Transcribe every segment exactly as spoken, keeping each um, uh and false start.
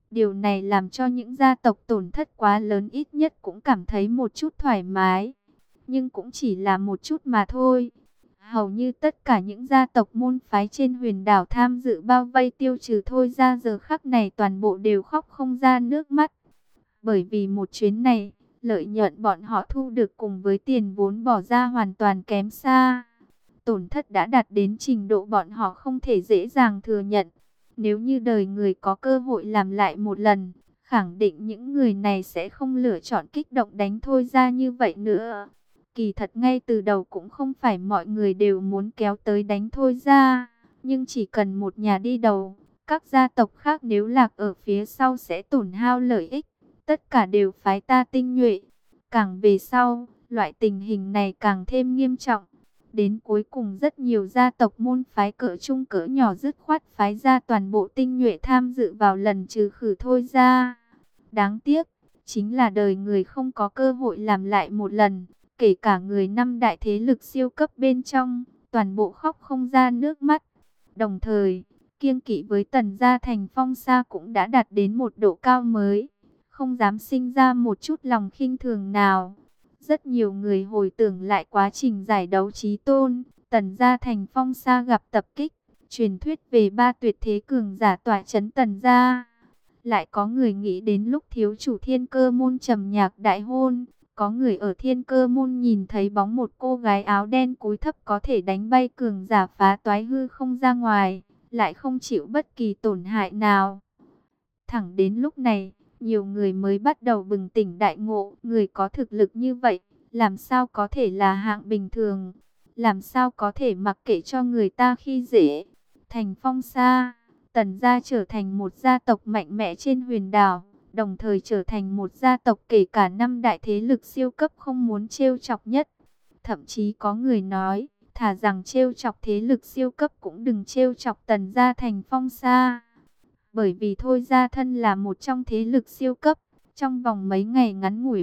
Điều này làm cho những gia tộc tổn thất quá lớn ít nhất cũng cảm thấy một chút thoải mái. Nhưng cũng chỉ là một chút mà thôi. Hầu như tất cả những gia tộc môn phái trên huyền đảo tham dự bao vây tiêu trừ Thôi Ra giờ khắc này toàn bộ đều khóc không ra nước mắt. Bởi vì một chuyến này, lợi nhuận bọn họ thu được cùng với tiền vốn bỏ ra hoàn toàn kém xa. Tổn thất đã đạt đến trình độ bọn họ không thể dễ dàng thừa nhận. Nếu như đời người có cơ hội làm lại một lần, khẳng định những người này sẽ không lựa chọn kích động đánh Thôi Ra như vậy nữa. Kỳ thật ngay từ đầu cũng không phải mọi người đều muốn kéo tới đánh Thôi Ra, nhưng chỉ cần một nhà đi đầu, các gia tộc khác nếu lạc ở phía sau sẽ tổn hao lợi ích. Tất cả đều phái ta tinh nhuệ. Càng về sau, loại tình hình này càng thêm nghiêm trọng. Đến cuối cùng rất nhiều gia tộc môn phái cỡ trung cỡ nhỏ dứt khoát phái ra toàn bộ tinh nhuệ tham dự vào lần trừ khử Thôi Ra. Đáng tiếc, chính là đời người không có cơ hội làm lại một lần. Kể cả người năm đại thế lực siêu cấp bên trong, toàn bộ khóc không ra nước mắt. Đồng thời, kiêng kỵ với Tần gia thành Phong Sa cũng đã đạt đến một độ cao mới. Không dám sinh ra một chút lòng khinh thường nào. Rất nhiều người hồi tưởng lại quá trình giải đấu chí tôn, Tần gia thành Phong Sa gặp tập kích, truyền thuyết về ba tuyệt thế cường giả tỏa chấn Tần gia. Lại có người nghĩ đến lúc thiếu chủ Thiên Cơ môn trầm nhạc đại hôn, có người ở Thiên Cơ môn nhìn thấy bóng một cô gái áo đen cúi thấp có thể đánh bay cường giả phá toái hư không ra ngoài, lại không chịu bất kỳ tổn hại nào. Thẳng đến lúc này, nhiều người mới bắt đầu bừng tỉnh đại ngộ, người có thực lực như vậy, làm sao có thể là hạng bình thường, làm sao có thể mặc kệ cho người ta khi dễ. Thành Phong Sa, Tần gia trở thành một gia tộc mạnh mẽ trên huyền đảo, đồng thời trở thành một gia tộc kể cả năm đại thế lực siêu cấp không muốn trêu chọc nhất. Thậm chí có người nói, thà rằng trêu chọc thế lực siêu cấp cũng đừng trêu chọc Tần gia Thành Phong Sa. Bởi vì Thôi Ra thân là một trong thế lực siêu cấp, trong vòng mấy ngày ngắn ngủi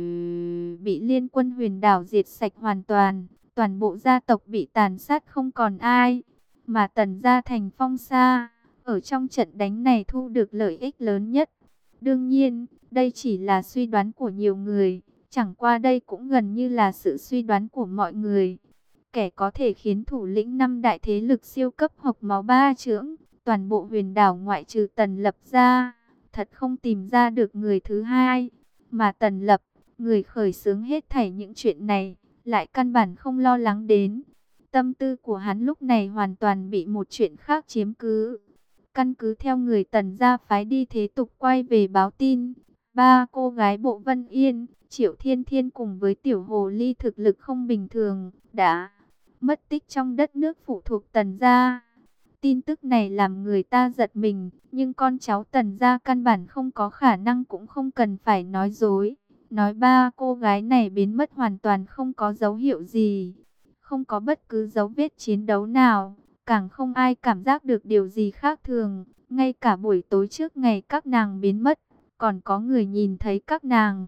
bị liên quân huyền đảo diệt sạch hoàn toàn, toàn bộ gia tộc bị tàn sát không còn ai. Mà Tần gia Thành Phong Sa, ở trong trận đánh này thu được lợi ích lớn nhất. Đương nhiên, đây chỉ là suy đoán của nhiều người, chẳng qua đây cũng gần như là sự suy đoán của mọi người. Kẻ có thể khiến thủ lĩnh năm đại thế lực siêu cấp hộc máu ba chưởng, toàn bộ huyền đảo ngoại trừ Tần Lập ra, thật không tìm ra được người thứ hai. Mà Tần Lập, người khởi xướng hết thảy những chuyện này, lại căn bản không lo lắng đến. Tâm tư của hắn lúc này hoàn toàn bị một chuyện khác chiếm cứ. Căn cứ theo người Tần gia phái đi thế tục quay về báo tin, ba cô gái Bộ Vân Yên, Triệu Thiên Thiên cùng với Tiểu Hồ Ly thực lực không bình thường, đã mất tích trong đất nước phụ thuộc Tần gia. Tin tức này làm người ta giật mình, nhưng con cháu Tần gia căn bản không có khả năng cũng không cần phải nói dối. Nói ba cô gái này biến mất hoàn toàn không có dấu hiệu gì, không có bất cứ dấu vết chiến đấu nào, càng không ai cảm giác được điều gì khác thường. Ngay cả buổi tối trước ngày các nàng biến mất, còn có người nhìn thấy các nàng.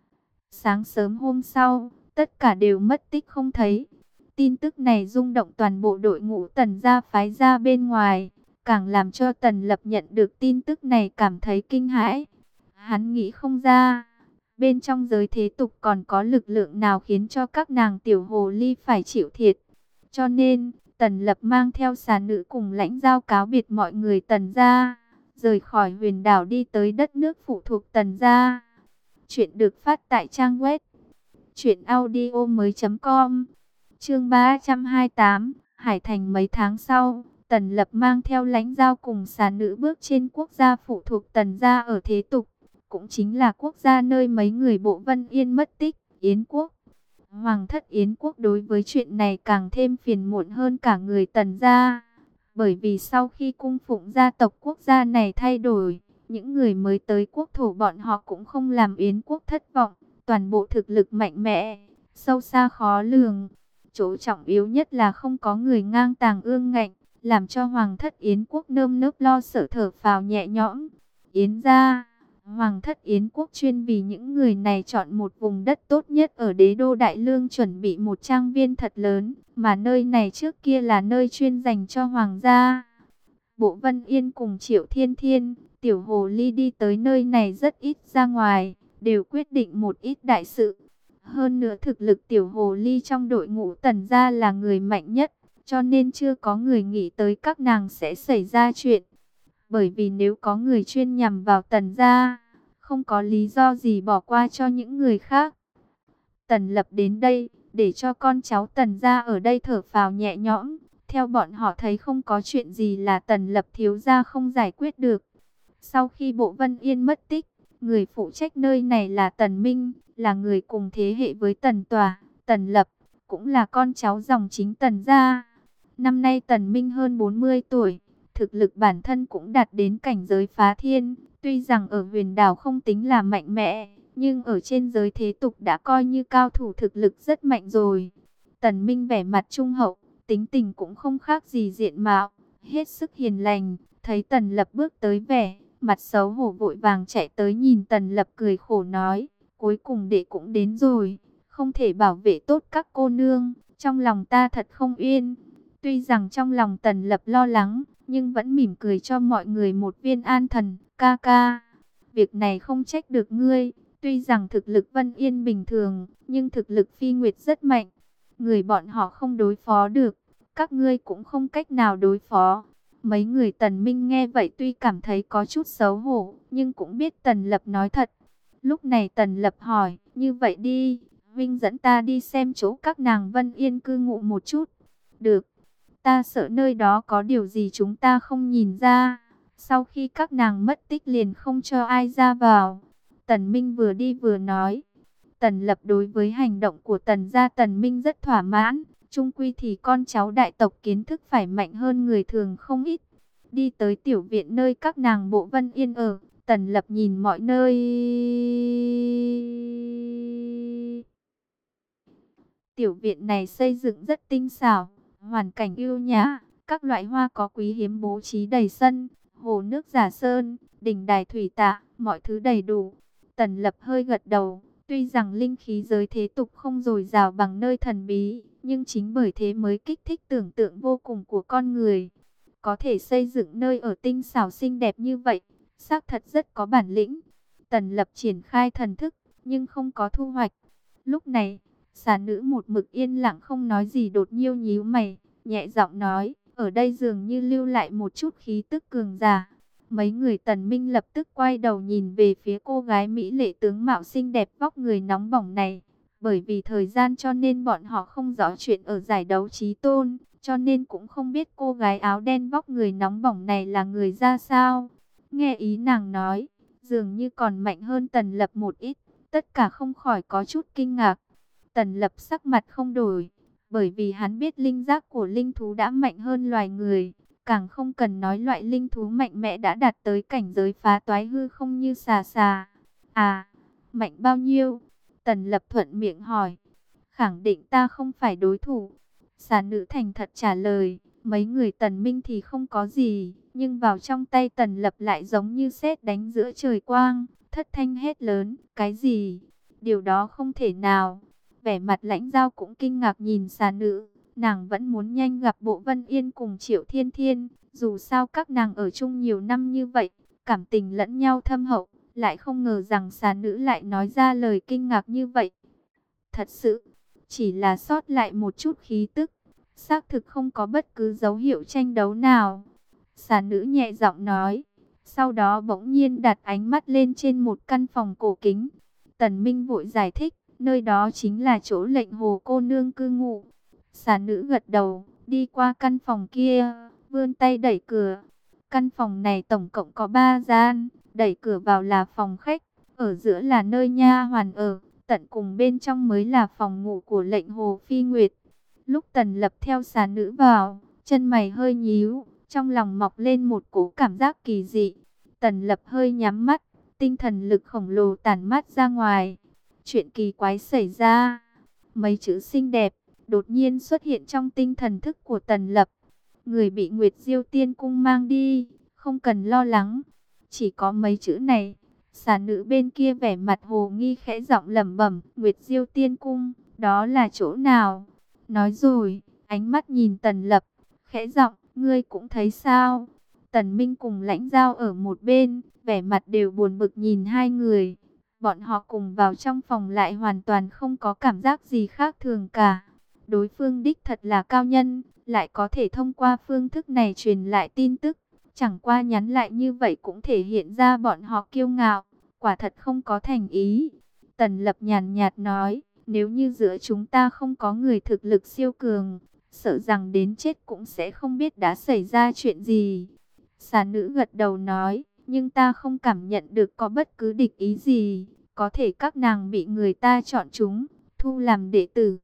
Sáng sớm hôm sau, tất cả đều mất tích không thấy. Tin tức này rung động toàn bộ đội ngũ Tần gia phái ra bên ngoài, càng làm cho Tần Lập nhận được tin tức này cảm thấy kinh hãi. Hắn nghĩ không ra, bên trong giới thế tục còn có lực lượng nào khiến cho các nàng tiểu hồ ly phải chịu thiệt. Cho nên, Tần Lập mang theo xà nữ cùng lãnh giao cáo biệt mọi người Tần gia, rời khỏi huyền đảo đi tới đất nước phụ thuộc Tần gia. Chuyện được phát tại trang web truyện audio mới chấm com. Chương ba trăm hai mươi tám, Hải Thành. Mấy tháng sau, Tần Lập mang theo lãnh giao cùng xà nữ bước trên quốc gia phụ thuộc Tần gia ở thế tục, cũng chính là quốc gia nơi mấy người Bộ Vân Yên mất tích, Yến quốc. Hoàng thất Yến quốc đối với chuyện này càng thêm phiền muộn hơn cả người Tần gia, bởi vì sau khi cung phụng gia tộc quốc gia này thay đổi, những người mới tới quốc thổ bọn họ cũng không làm Yến quốc thất vọng, toàn bộ thực lực mạnh mẽ, sâu xa khó lường. Chỗ trọng yếu nhất là không có người ngang tàng ương ngạnh, làm cho Hoàng thất Yến quốc nơm nớp lo sợ thở phào nhẹ nhõm. Yến gia, Hoàng thất Yến quốc chuyên vì những người này chọn một vùng đất tốt nhất ở đế đô Đại Lương, chuẩn bị một trang viên thật lớn, mà nơi này trước kia là nơi chuyên dành cho Hoàng gia. Bộ Vân Yên cùng Triệu Thiên Thiên, Tiểu hồ ly đi tới nơi này rất ít ra ngoài, đều quyết định một ít đại sự. Hơn nữa thực lực tiểu hồ ly trong đội ngũ Tần gia là người mạnh nhất, cho nên chưa có người nghĩ tới các nàng sẽ xảy ra chuyện. Bởi vì nếu có người chuyên nhằm vào Tần gia, không có lý do gì bỏ qua cho những người khác. Tần Lập đến đây, để cho con cháu Tần gia ở đây thở phào nhẹ nhõm. Theo bọn họ thấy không có chuyện gì là Tần Lập thiếu gia không giải quyết được. Sau khi Bộ Vân Yên mất tích, người phụ trách nơi này là Tần Minh, là người cùng thế hệ với Tần Tòa, Tần Lập, cũng là con cháu dòng chính Tần gia. Năm nay Tần Minh hơn bốn mươi tuổi, thực lực bản thân cũng đạt đến cảnh giới phá thiên. Tuy rằng ở huyền đảo không tính là mạnh mẽ, nhưng ở trên giới thế tục đã coi như cao thủ thực lực rất mạnh rồi. Tần Minh vẻ mặt trung hậu, tính tình cũng không khác gì diện mạo, hết sức hiền lành. Thấy Tần Lập bước tới vẻ mặt xấu hổ vội vàng chạy tới nhìn Tần Lập cười khổ nói, cuối cùng đệ cũng đến rồi, không thể bảo vệ tốt các cô nương, trong lòng ta thật không yên. Tuy rằng trong lòng Tần Lập lo lắng, nhưng vẫn mỉm cười cho mọi người một viên an thần, ca ca. Việc này không trách được ngươi, tuy rằng thực lực Vân Yên bình thường, nhưng thực lực Phi Nguyệt rất mạnh. Người bọn họ không đối phó được, các ngươi cũng không cách nào đối phó. Mấy người Tần Minh nghe vậy tuy cảm thấy có chút xấu hổ, nhưng cũng biết Tần Lập nói thật. Lúc này Tần Lập hỏi, như vậy đi, Vinh dẫn ta đi xem chỗ các nàng Vân Yên cư ngụ một chút. Được, ta sợ nơi đó có điều gì chúng ta không nhìn ra. Sau khi các nàng mất tích liền không cho ai ra vào. Tần Minh vừa đi vừa nói. Tần Lập đối với hành động của Tần gia Tần Minh rất thỏa mãn. Chung quy thì con cháu đại tộc kiến thức phải mạnh hơn người thường không ít. Đi tới tiểu viện nơi các nàng Bộ Vân Yên ở, Tần Lập nhìn mọi nơi. Tiểu viện này xây dựng rất tinh xảo, hoàn cảnh ưu nhã, các loại hoa có quý hiếm bố trí đầy sân, hồ nước giả sơn, đình đài thủy tạ, mọi thứ đầy đủ. Tần Lập hơi gật đầu, tuy rằng linh khí giới thế tục không dồi dào bằng nơi thần bí, nhưng chính bởi thế mới kích thích tưởng tượng vô cùng của con người. Có thể xây dựng nơi ở tinh xảo xinh đẹp như vậy, xác thật rất có bản lĩnh. Tần Lập triển khai thần thức, nhưng không có thu hoạch. Lúc này, xà nữ một mực yên lặng không nói gì đột nhiêu nhíu mày, nhẹ giọng nói, ở đây dường như lưu lại một chút khí tức cường giả. Mấy người Tần Minh lập tức quay đầu nhìn về phía cô gái mỹ lệ tướng mạo xinh đẹp vóc người nóng bỏng này. Bởi vì thời gian cho nên bọn họ không rõ chuyện ở giải đấu chí tôn, cho nên cũng không biết cô gái áo đen vóc người nóng bỏng này là người ra sao. Nghe ý nàng nói, dường như còn mạnh hơn Tần Lập một ít, tất cả không khỏi có chút kinh ngạc. Tần Lập sắc mặt không đổi, bởi vì hắn biết linh giác của linh thú đã mạnh hơn loài người. Càng không cần nói loại linh thú mạnh mẽ đã đạt tới cảnh giới phá toái hư không như xà xà. À, mạnh bao nhiêu? Tần Lập thuận miệng hỏi. Khẳng định ta không phải đối thủ. Xà nữ thành thật trả lời. Mấy người Tần Minh thì không có gì, nhưng vào trong tay Tần Lập lại giống như sét đánh giữa trời quang. Thất thanh hét lớn, cái gì? Điều đó không thể nào. Vẻ mặt Lãnh Giao cũng kinh ngạc nhìn xà nữ. Nàng vẫn muốn nhanh gặp Bộ Vân Yên cùng Triệu Thiên Thiên. Dù sao các nàng ở chung nhiều năm như vậy, cảm tình lẫn nhau thâm hậu. Lại không ngờ rằng xà nữ lại nói ra lời kinh ngạc như vậy. Thật sự, chỉ là sót lại một chút khí tức. Xác thực không có bất cứ dấu hiệu tranh đấu nào. Xà nữ nhẹ giọng nói. Sau đó bỗng nhiên đặt ánh mắt lên trên một căn phòng cổ kính. Tần Minh vội giải thích. Nơi đó chính là chỗ lệnh hồ cô nương cư ngụ. Xà nữ gật đầu, đi qua căn phòng kia, vươn tay đẩy cửa. Căn phòng này tổng cộng có ba gian, đẩy cửa vào là phòng khách, ở giữa là nơi nha hoàn ở, tận cùng bên trong mới là phòng ngủ của lệnh hồ Phi Nguyệt. Lúc Tần Lập theo xà nữ vào, chân mày hơi nhíu, trong lòng mọc lên một cỗ cảm giác kỳ dị. Tần Lập hơi nhắm mắt, tinh thần lực khổng lồ tản mát ra ngoài. Chuyện kỳ quái xảy ra, mấy chữ xinh đẹp đột nhiên xuất hiện trong tinh thần thức của Tần Lập. Người bị Nguyệt Diêu Tiên Cung mang đi, không cần lo lắng. Chỉ có mấy chữ này. Xà nữ bên kia vẻ mặt hồ nghi khẽ giọng lẩm bẩm, Nguyệt Diêu Tiên Cung, đó là chỗ nào? Nói rồi, ánh mắt nhìn Tần Lập, khẽ giọng, ngươi cũng thấy sao? Tần Minh cùng Lãnh Giao ở một bên, vẻ mặt đều buồn bực nhìn hai người. Bọn họ cùng vào trong phòng lại hoàn toàn không có cảm giác gì khác thường cả. Đối phương đích thật là cao nhân, lại có thể thông qua phương thức này truyền lại tin tức. Chẳng qua nhắn lại như vậy cũng thể hiện ra bọn họ kiêu ngạo, quả thật không có thành ý. Tần Lập nhàn nhạt nói, nếu như giữa chúng ta không có người thực lực siêu cường, sợ rằng đến chết cũng sẽ không biết đã xảy ra chuyện gì. Xà nữ gật đầu nói, nhưng ta không cảm nhận được có bất cứ địch ý gì, có thể các nàng bị người ta chọn chúng, thu làm đệ tử.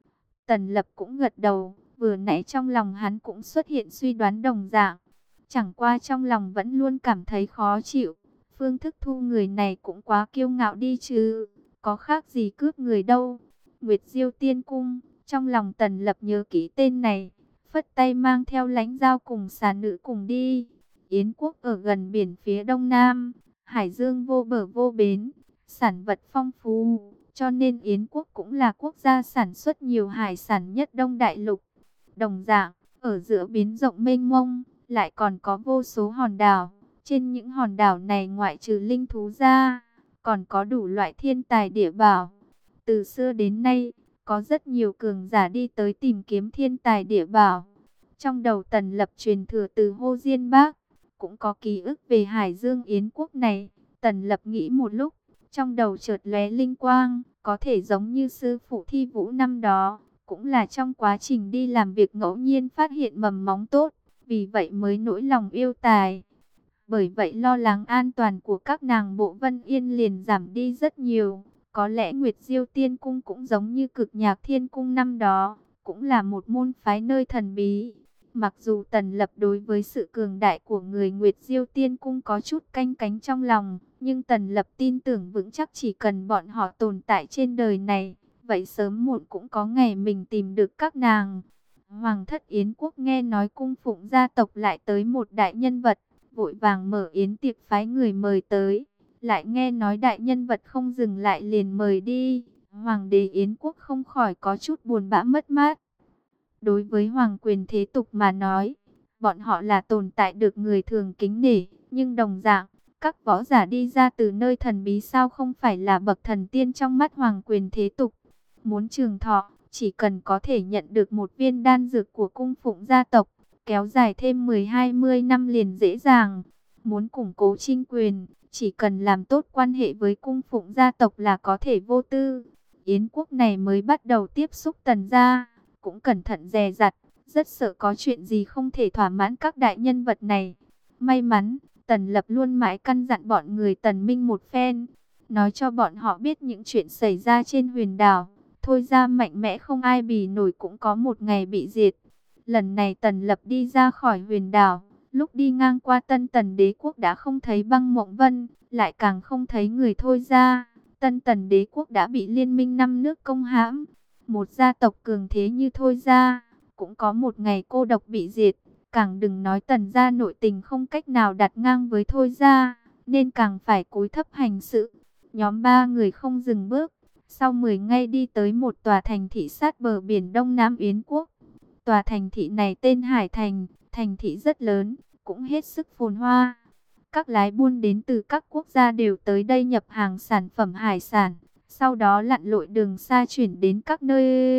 Tần Lập cũng gật đầu, vừa nãy trong lòng hắn cũng xuất hiện suy đoán đồng dạng. Chẳng qua trong lòng vẫn luôn cảm thấy khó chịu, phương thức thu người này cũng quá kiêu ngạo đi chứ, có khác gì cướp người đâu. Nguyệt Diêu Tiên Cung, trong lòng Tần Lập nhớ kỹ tên này, phất tay mang theo Lãnh Giao cùng xà nữ cùng đi. Yến quốc ở gần biển phía đông nam, hải dương vô bờ vô bến, sản vật phong phú, cho nên Yến quốc cũng là quốc gia sản xuất nhiều hải sản nhất Đông Đại Lục. Đồng dạng, ở giữa biển rộng mênh mông, lại còn có vô số hòn đảo. Trên những hòn đảo này ngoại trừ linh thú ra, còn có đủ loại thiên tài địa bảo. Từ xưa đến nay, có rất nhiều cường giả đi tới tìm kiếm thiên tài địa bảo. Trong đầu Tần Lập truyền thừa từ Hô Diên Bác, cũng có ký ức về Hải Dương Yến quốc này. Tần Lập nghĩ một lúc, trong đầu chợt lóe linh quang, có thể giống như sư phụ Thi Vũ năm đó, cũng là trong quá trình đi làm việc ngẫu nhiên phát hiện mầm móng tốt, vì vậy mới nỗi lòng yêu tài. Bởi vậy lo lắng an toàn của các nàng Bộ Vân Yên liền giảm đi rất nhiều. Có lẽ Nguyệt Diêu Tiên Cung cũng giống như Cực Nhạc Thiên Cung năm đó, cũng là một môn phái nơi thần bí. Mặc dù Tần Lập đối với sự cường đại của người Nguyệt Diêu Tiên Cung có chút canh cánh trong lòng, nhưng Tần Lập tin tưởng vững chắc chỉ cần bọn họ tồn tại trên đời này, vậy sớm muộn cũng có ngày mình tìm được các nàng. Hoàng thất Yến quốc nghe nói cung phụng gia tộc lại tới một đại nhân vật, vội vàng mở yến tiệc phái người mời tới. Lại nghe nói đại nhân vật không dừng lại liền mời đi. Hoàng đế Yến quốc không khỏi có chút buồn bã mất mát. Đối với hoàng quyền thế tục mà nói, bọn họ là tồn tại được người thường kính nể, nhưng đồng dạng, các võ giả đi ra từ nơi thần bí sao không phải là bậc thần tiên trong mắt hoàng quyền thế tục. Muốn trường thọ, chỉ cần có thể nhận được một viên đan dược của cung phụng gia tộc, kéo dài thêm mười hai mươi năm liền dễ dàng. Muốn củng cố chinh quyền, chỉ cần làm tốt quan hệ với cung phụng gia tộc là có thể vô tư. Yến quốc này mới bắt đầu tiếp xúc Tần gia, cũng cẩn thận dè dặt, rất sợ có chuyện gì không thể thỏa mãn các đại nhân vật này. May mắn, Tần Lập luôn mãi căn dặn bọn người Tần Minh một phen, nói cho bọn họ biết những chuyện xảy ra trên huyền đảo. Thôi ra mạnh mẽ không ai bì nổi cũng có một ngày bị diệt. Lần này Tần Lập đi ra khỏi huyền đảo, lúc đi ngang qua Tân Tần đế quốc đã không thấy Băng Mộng Vân, lại càng không thấy người Thôi ra. Tân Tần đế quốc đã bị liên minh năm nước công hãm. Một gia tộc cường thế như Thôi ra, cũng có một ngày cô độc bị diệt. Càng đừng nói Tần gia nội tình không cách nào đặt ngang với Thôi ra, nên càng phải cúi thấp hành sự. Nhóm ba người không dừng bước. Sau mười ngày đi tới một tòa thành thị sát bờ biển Đông Nam Yến quốc. Tòa thành thị này tên Hải Thành, thành thị rất lớn, cũng hết sức phồn hoa. Các lái buôn đến từ các quốc gia đều tới đây nhập hàng sản phẩm hải sản, sau đó lặn lội đường xa chuyển đến các nơi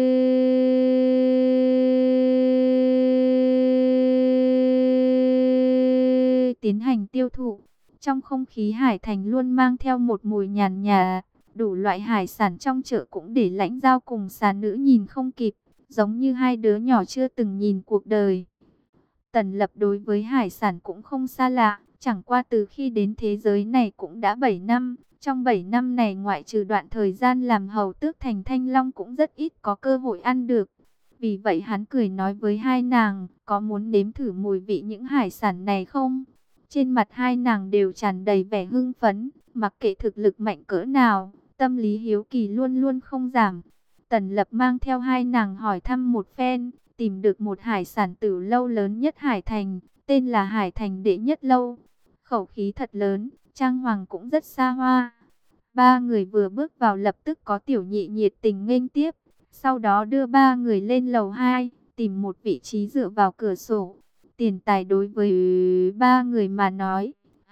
tiến hành tiêu thụ. Trong không khí Hải Thành luôn mang theo một mùi nhàn nhạt, đủ loại hải sản trong chợ cũng để Lãnh Giao cùng xà nữ nhìn không kịp, giống như hai đứa nhỏ chưa từng nhìn cuộc đời. Tần Lập đối với hải sản cũng không xa lạ, chẳng qua từ khi đến thế giới này cũng đã bảy năm. Trong bảy năm này ngoại trừ đoạn thời gian làm hầu tước thành Thanh Long cũng rất ít có cơ hội ăn được. Vì vậy hắn cười nói với hai nàng, có muốn nếm thử mùi vị những hải sản này không? Trên mặt hai nàng đều tràn đầy vẻ hưng phấn, mặc kệ thực lực mạnh cỡ nào, tâm lý hiếu kỳ luôn luôn không giảm. Tần Lập mang theo hai nàng hỏi thăm một phen, tìm được một hải sản tử lâu lớn nhất Hải Thành, tên là Hải Thành Đệ Nhất Lâu. Khẩu khí thật lớn, trang hoàng cũng rất xa hoa. Ba người vừa bước vào lập tức có tiểu nhị nhiệt tình nghênh tiếp, sau đó đưa ba người lên lầu hai, tìm một vị trí dựa vào cửa sổ. Tiền tài đối với ba người mà nói,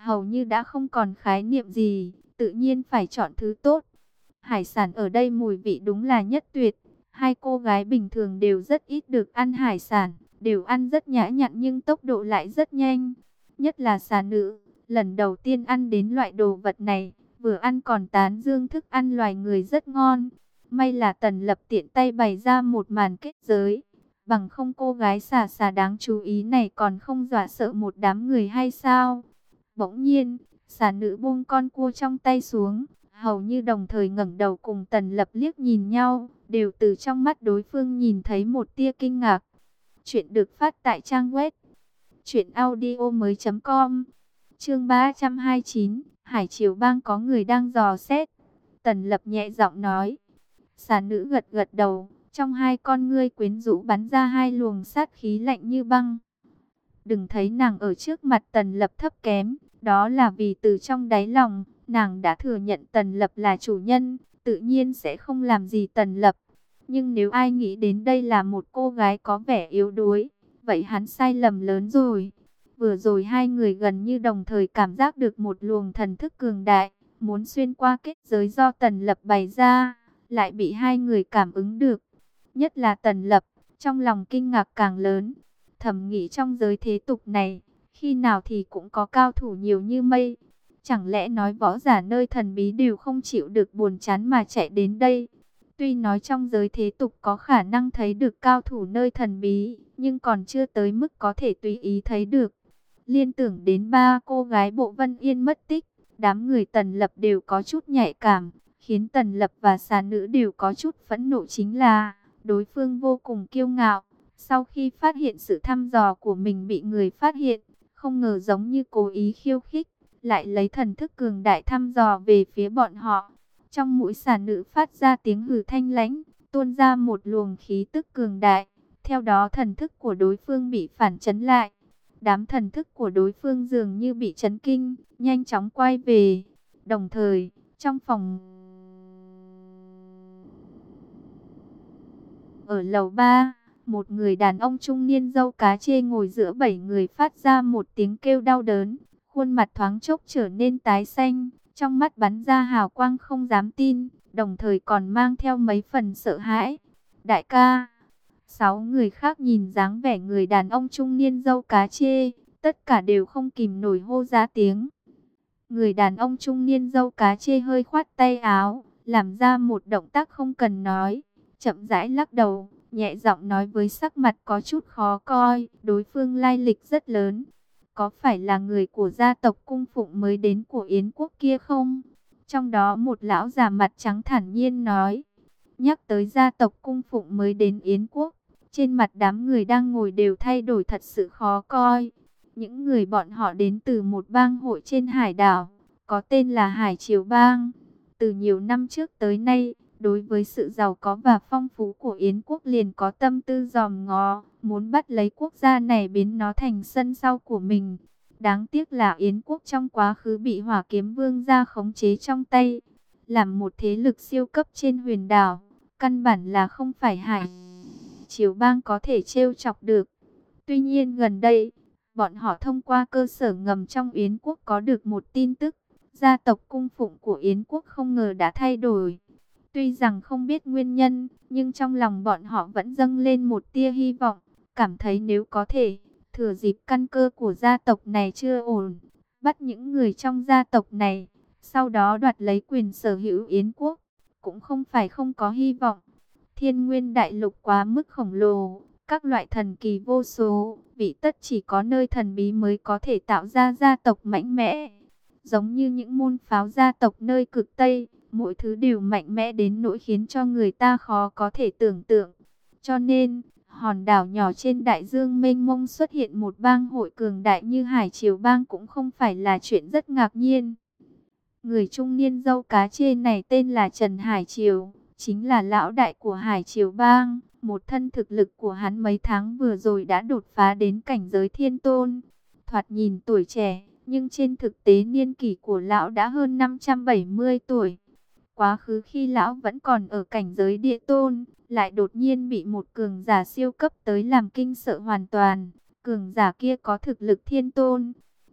hầu như đã không còn khái niệm gì, tự nhiên phải chọn thứ tốt. Hải sản ở đây mùi vị đúng là nhất tuyệt. Hai cô gái bình thường đều rất ít được ăn hải sản, đều ăn rất nhã nhặn nhưng tốc độ lại rất nhanh. Nhất là xà nữ, lần đầu tiên ăn đến loại đồ vật này, vừa ăn còn tán dương thức ăn loài người rất ngon. May là Tần Lập tiện tay bày ra một màn kết giới, bằng không cô gái xà xà đáng chú ý này còn không dọa sợ một đám người hay sao. Bỗng nhiên, xà nữ buông con cua trong tay xuống, hầu như đồng thời ngẩng đầu cùng Tần Lập liếc nhìn nhau, đều từ trong mắt đối phương nhìn thấy một tia kinh ngạc. Chuyện được phát tại trang web truyện audio mới chấm com. Chương ba trăm hai mươi chín, Hải Triều Bang có người đang dò xét. Tần Lập nhẹ giọng nói. Xà nữ gật gật đầu, trong hai con ngươi quyến rũ bắn ra hai luồng sát khí lạnh như băng. Đừng thấy nàng ở trước mặt Tần Lập thấp kém, đó là vì từ trong đáy lòng, nàng đã thừa nhận Tần Lập là chủ nhân, tự nhiên sẽ không làm gì Tần Lập. Nhưng nếu ai nghĩ đến đây là một cô gái có vẻ yếu đuối, vậy hắn sai lầm lớn rồi. Vừa rồi hai người gần như đồng thời cảm giác được một luồng thần thức cường đại, muốn xuyên qua kết giới do Tần Lập bày ra, lại bị hai người cảm ứng được. Nhất là Tần Lập, trong lòng kinh ngạc càng lớn, thầm nghĩ trong giới thế tục này, khi nào thì cũng có cao thủ nhiều như mây. Chẳng lẽ nói võ giả nơi thần bí đều không chịu được buồn chán mà chạy đến đây? Tuy nói trong giới thế tục có khả năng thấy được cao thủ nơi thần bí, nhưng còn chưa tới mức có thể tùy ý thấy được. Liên tưởng đến ba cô gái Bộ Vân Yên mất tích, đám người Tần Lập đều có chút nhạy cảm, khiến Tần Lập và xà nữ đều có chút phẫn nộ, chính là đối phương vô cùng kiêu ngạo. Sau khi phát hiện sự thăm dò của mình bị người phát hiện, không ngờ giống như cố ý khiêu khích, lại lấy thần thức cường đại thăm dò về phía bọn họ. Trong mũi xà nữ phát ra tiếng hừ thanh lãnh, tuôn ra một luồng khí tức cường đại. Theo đó thần thức của đối phương bị phản chấn lại. Đám thần thức của đối phương dường như bị chấn kinh, nhanh chóng quay về. Đồng thời, trong phòng ở lầu ba, một người đàn ông trung niên râu cá chê ngồi giữa bảy người phát ra một tiếng kêu đau đớn. Khuôn mặt thoáng chốc trở nên tái xanh, trong mắt bắn ra hào quang không dám tin, đồng thời còn mang theo mấy phần sợ hãi. Đại ca, sáu người khác nhìn dáng vẻ người đàn ông trung niên râu cá chê, tất cả đều không kìm nổi hô ra tiếng. Người đàn ông trung niên râu cá chê hơi khoát tay áo, làm ra một động tác không cần nói, chậm rãi lắc đầu, nhẹ giọng nói với sắc mặt có chút khó coi, đối phương lai lịch rất lớn. Có phải là người của gia tộc cung phụng mới đến của Yến quốc kia không? Trong đó một lão già mặt trắng thản nhiên nói. Nhắc tới gia tộc cung phụng mới đến Yến quốc, trên mặt đám người đang ngồi đều thay đổi thật sự khó coi. Những người bọn họ đến từ một bang hội trên hải đảo, có tên là Hải Triều Bang. Từ nhiều năm trước tới nay, đối với sự giàu có và phong phú của Yến quốc liền có tâm tư dòm ngó, muốn bắt lấy quốc gia này biến nó thành sân sau của mình. Đáng tiếc là Yến quốc trong quá khứ bị Hỏa Kiếm Vương gia khống chế trong tay, làm một thế lực siêu cấp trên huyền đảo, căn bản là không phải Hải Triều Bang có thể trêu chọc được. Tuy nhiên gần đây, bọn họ thông qua cơ sở ngầm trong Yến quốc có được một tin tức, gia tộc cung phụng của Yến quốc không ngờ đã thay đổi. Tuy rằng không biết nguyên nhân, nhưng trong lòng bọn họ vẫn dâng lên một tia hy vọng, cảm thấy nếu có thể, thừa dịp căn cơ của gia tộc này chưa ổn, bắt những người trong gia tộc này, sau đó đoạt lấy quyền sở hữu Yến quốc, cũng không phải không có hy vọng. Thiên Nguyên Đại Lục quá mức khổng lồ, các loại thần kỳ vô số, vị tất chỉ có nơi thần bí mới có thể tạo ra gia tộc mạnh mẽ. Giống như những môn pháo gia tộc nơi cực Tây, mỗi thứ đều mạnh mẽ đến nỗi khiến cho người ta khó có thể tưởng tượng. Cho nên, hòn đảo nhỏ trên đại dương mênh mông xuất hiện một bang hội cường đại như Hải Triều Bang cũng không phải là chuyện rất ngạc nhiên. Người trung niên râu cá chê này tên là Trần Hải Triều, chính là lão đại của Hải Triều Bang. Một thân thực lực của hắn mấy tháng vừa rồi đã đột phá đến cảnh giới thiên tôn. Thoạt nhìn tuổi trẻ, nhưng trên thực tế niên kỷ của lão đã hơn năm trăm bảy mươi tuổi. Quá khứ khi lão vẫn còn ở cảnh giới địa tôn, lại đột nhiên bị một cường giả siêu cấp tới làm kinh sợ hoàn toàn. Cường giả kia có thực lực thiên tôn.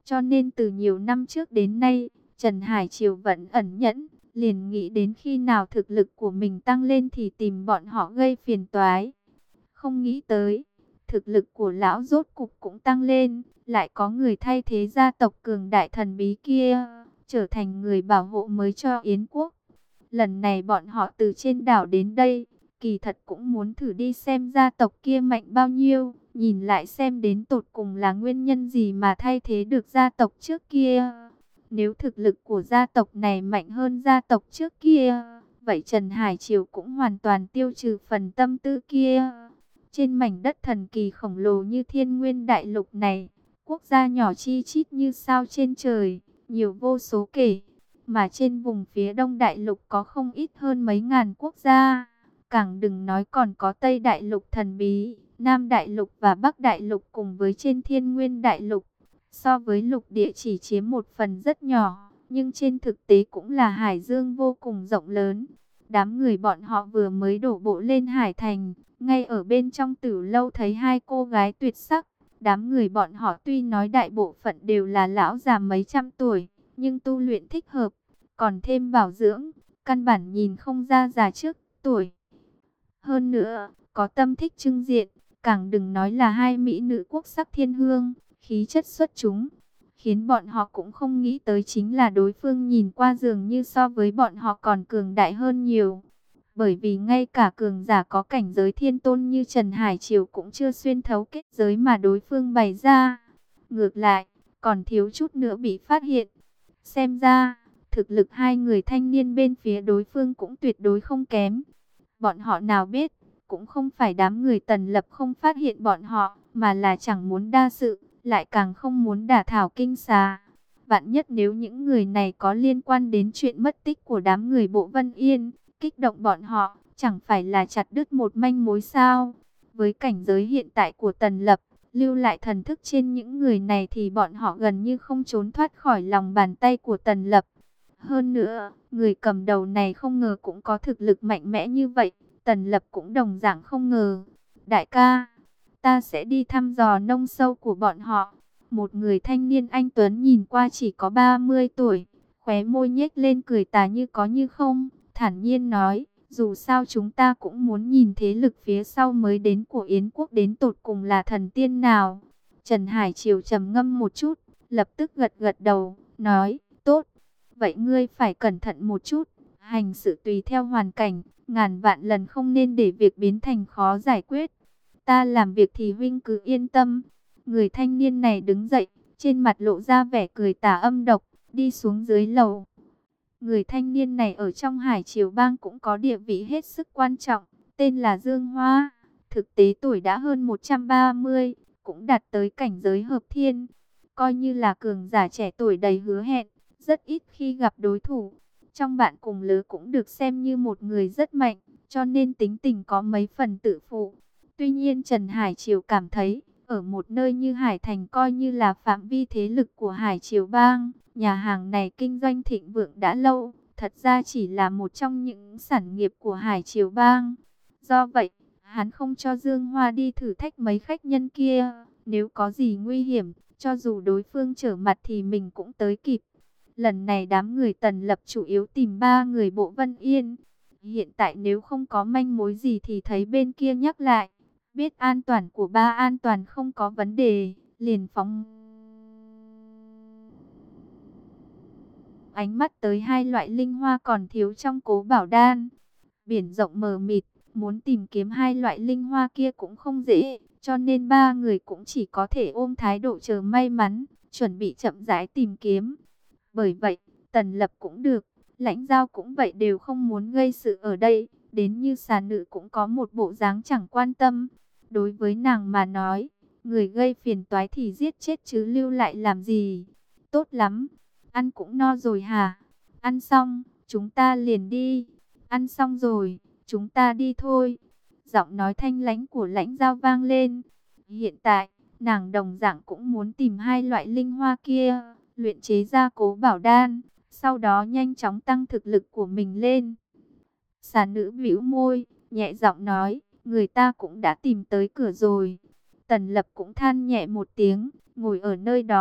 Cho nên từ nhiều năm trước đến nay, Trần Hải Triều vẫn ẩn nhẫn, liền nghĩ đến khi nào thực lực của mình tăng lên thì tìm bọn họ gây phiền toái. Không nghĩ tới, thực lực của lão rốt cục cũng tăng lên, lại có người thay thế gia tộc cường đại thần bí kia, trở thành người bảo hộ mới cho Yến quốc. Lần này bọn họ từ trên đảo đến đây, kỳ thật cũng muốn thử đi xem gia tộc kia mạnh bao nhiêu, nhìn lại xem đến tột cùng là nguyên nhân gì mà thay thế được gia tộc trước kia. Nếu thực lực của gia tộc này mạnh hơn gia tộc trước kia, vậy Trần Hải Triều cũng hoàn toàn tiêu trừ phần tâm tư kia. Trên mảnh đất thần kỳ khổng lồ như Thiên Nguyên Đại Lục này, quốc gia nhỏ chi chít như sao trên trời, nhiều vô số kể. Mà trên vùng phía Đông Đại Lục có không ít hơn mấy ngàn quốc gia. Càng đừng nói còn có Tây Đại Lục thần bí, Nam Đại Lục và Bắc Đại Lục cùng với trên Thiên Nguyên Đại Lục. So với lục địa chỉ chiếm một phần rất nhỏ, nhưng trên thực tế cũng là hải dương vô cùng rộng lớn. Đám người bọn họ vừa mới đổ bộ lên hải thành, ngay ở bên trong tử lâu thấy hai cô gái tuyệt sắc. Đám người bọn họ tuy nói đại bộ phận đều là lão già mấy trăm tuổi, nhưng tu luyện thích hợp, còn thêm bảo dưỡng, căn bản nhìn không ra già trước tuổi. Hơn nữa, có tâm thích trưng diện, càng đừng nói là hai mỹ nữ quốc sắc thiên hương, khí chất xuất chúng. Khiến bọn họ cũng không nghĩ tới chính là đối phương nhìn qua dường như so với bọn họ còn cường đại hơn nhiều. Bởi vì ngay cả cường giả có cảnh giới thiên tôn như Trần Hải Triều cũng chưa xuyên thấu kết giới mà đối phương bày ra. Ngược lại, còn thiếu chút nữa bị phát hiện. Xem ra, thực lực hai người thanh niên bên phía đối phương cũng tuyệt đối không kém. Bọn họ nào biết, cũng không phải đám người Tần Lập không phát hiện bọn họ, mà là chẳng muốn đa sự, lại càng không muốn đả thảo kinh xà. Vạn nhất nếu những người này có liên quan đến chuyện mất tích của đám người Bộ Vân Yên, kích động bọn họ, chẳng phải là chặt đứt một manh mối sao? Với cảnh giới hiện tại của Tần Lập, lưu lại thần thức trên những người này thì bọn họ gần như không trốn thoát khỏi lòng bàn tay của Tần Lập. Hơn nữa, người cầm đầu này không ngờ cũng có thực lực mạnh mẽ như vậy, Tần Lập cũng đồng dạng không ngờ. Đại ca, ta sẽ đi thăm dò nông sâu của bọn họ. Một người thanh niên anh tuấn nhìn qua chỉ có ba mươi tuổi, khóe môi nhếch lên cười tà như có như không, thản nhiên nói, dù sao chúng ta cũng muốn nhìn thế lực phía sau mới đến của Yến quốc đến tột cùng là thần tiên nào. Trần Hải Triều trầm ngâm một chút, lập tức gật gật đầu, nói, tốt, vậy ngươi phải cẩn thận một chút, hành sự tùy theo hoàn cảnh, ngàn vạn lần không nên để việc biến thành khó giải quyết. Ta làm việc thì huynh cứ yên tâm. Người thanh niên này đứng dậy, trên mặt lộ ra vẻ cười tà âm độc, đi xuống dưới lầu. Người thanh niên này ở trong Hải Triều Bang cũng có địa vị hết sức quan trọng, tên là Dương Hoa. Thực tế tuổi đã hơn một trăm ba mươi, cũng đạt tới cảnh giới hợp thiên. Coi như là cường giả trẻ tuổi đầy hứa hẹn, rất ít khi gặp đối thủ. Trong bạn cùng lứa cũng được xem như một người rất mạnh, cho nên tính tình có mấy phần tự phụ. Tuy nhiên Trần Hải Triều cảm thấy, ở một nơi như Hải Thành coi như là phạm vi thế lực của Hải Triều Bang, nhà hàng này kinh doanh thịnh vượng đã lâu, thật ra chỉ là một trong những sản nghiệp của Hải Triều Bang. Do vậy, hắn không cho Dương Hoa đi thử thách mấy khách nhân kia, nếu có gì nguy hiểm, cho dù đối phương trở mặt thì mình cũng tới kịp. Lần này đám người Tần Lập chủ yếu tìm ba người Bộ Vân Yên. Hiện tại nếu không có manh mối gì thì thấy bên kia nhắc lại. Biết an toàn của ba an toàn không có vấn đề, liền phóng ánh mắt tới hai loại linh hoa còn thiếu trong Cố Bảo Đan. Biển rộng mờ mịt, muốn tìm kiếm hai loại linh hoa kia cũng không dễ, cho nên ba người cũng chỉ có thể ôm thái độ chờ may mắn, chuẩn bị chậm rãi tìm kiếm. Bởi vậy, Tần Lập cũng được, Lãnh Giao cũng vậy đều không muốn gây sự ở đây, đến như xà nữ cũng có một bộ dáng chẳng quan tâm. Đối với nàng mà nói, người gây phiền toái thì giết chết chứ lưu lại làm gì. Tốt lắm, ăn cũng no rồi hả? Ăn xong, chúng ta liền đi. Ăn xong rồi, chúng ta đi thôi. Giọng nói thanh lãnh của Lãnh Giao vang lên. Hiện tại, nàng đồng dạng cũng muốn tìm hai loại linh hoa kia, luyện chế ra Cố Bảo Đan, sau đó nhanh chóng tăng thực lực của mình lên. Xà nữ bĩu môi, nhẹ giọng nói, người ta cũng đã tìm tới cửa rồi. Tần Lập cũng than nhẹ một tiếng, ngồi ở nơi đó,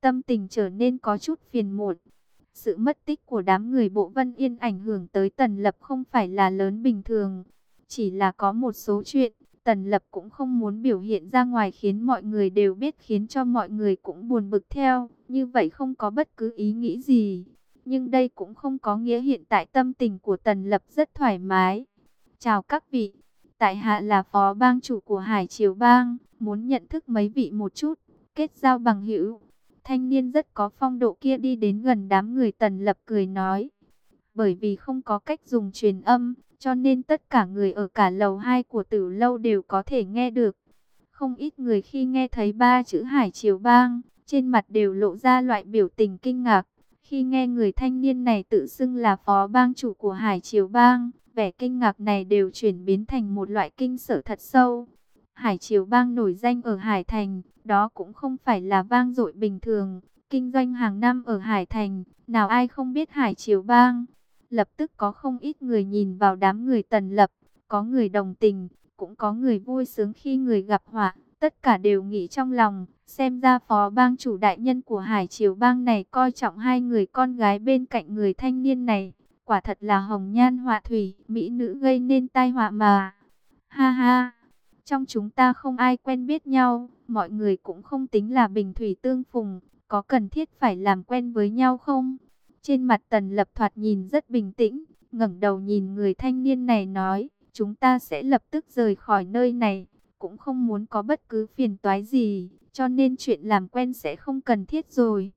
tâm tình trở nên có chút phiền muộn. Sự mất tích của đám người Bộ Vân Yên ảnh hưởng tới Tần Lập không phải là lớn bình thường. Chỉ là có một số chuyện, Tần Lập cũng không muốn biểu hiện ra ngoài khiến mọi người đều biết, khiến cho mọi người cũng buồn bực theo. Như vậy không có bất cứ ý nghĩ gì. Nhưng đây cũng không có nghĩa hiện tại tâm tình của Tần Lập rất thoải mái. Chào các vị, tại hạ là phó bang chủ của Hải Triều Bang, muốn nhận thức mấy vị một chút, kết giao bằng hữu. Thanh niên rất có phong độ kia đi đến gần đám người, Tần Lập cười nói. Bởi vì không có cách dùng truyền âm, cho nên tất cả người ở cả lầu hai của Tử lâu đều có thể nghe được. Không ít người khi nghe thấy ba chữ Hải Triều Bang, trên mặt đều lộ ra loại biểu tình kinh ngạc. Khi nghe người thanh niên này tự xưng là phó bang chủ của Hải Triều Bang, vẻ kinh ngạc này đều chuyển biến thành một loại kinh sợ thật sâu. Hải Triều Bang nổi danh ở Hải Thành, đó cũng không phải là vang dội bình thường. Kinh doanh hàng năm ở Hải Thành, nào ai không biết Hải Triều Bang. Lập tức có không ít người nhìn vào đám người Tần Lập, có người đồng tình, cũng có người vui sướng khi người gặp họa. Tất cả đều nghĩ trong lòng, xem ra phó bang chủ đại nhân của Hải Triều Bang này coi trọng hai người con gái bên cạnh người thanh niên này. Quả thật là hồng nhan họa thủy, mỹ nữ gây nên tai họa mà. Ha ha, trong chúng ta không ai quen biết nhau, mọi người cũng không tính là bình thủy tương phùng, có cần thiết phải làm quen với nhau không? Trên mặt Tần Lập thoạt nhìn rất bình tĩnh, ngẩng đầu nhìn người thanh niên này nói, chúng ta sẽ lập tức rời khỏi nơi này, cũng không muốn có bất cứ phiền toái gì, cho nên chuyện làm quen sẽ không cần thiết rồi.